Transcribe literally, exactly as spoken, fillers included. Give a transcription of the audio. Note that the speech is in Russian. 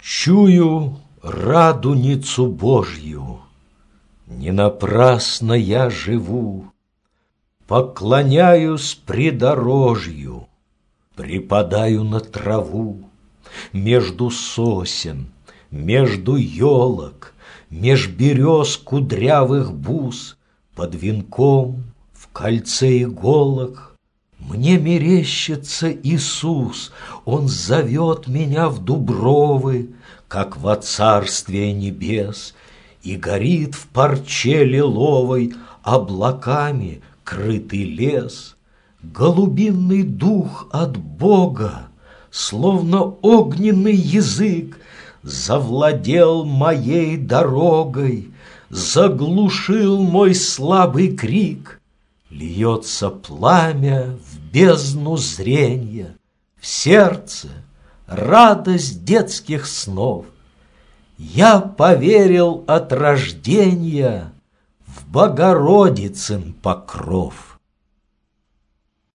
Чую радуницу Божью, не напрасно я живу, поклоняюсь придорожью, припадаю на траву, между сосен, между елок, меж берез кудрявых бус, под венком, в кольце иголок. Мне мерещится Иисус, Он зовет меня в дубровы, как во царствие небес, и горит в парче лиловой облаками крытый лес. Голубиный дух от Бога, словно огненный язык, завладел моей дорогой, заглушил мой слабый крик. Льется пламя в бездну зренья, в сердце радость детских снов. Я поверил от рождения в Богородицын покров.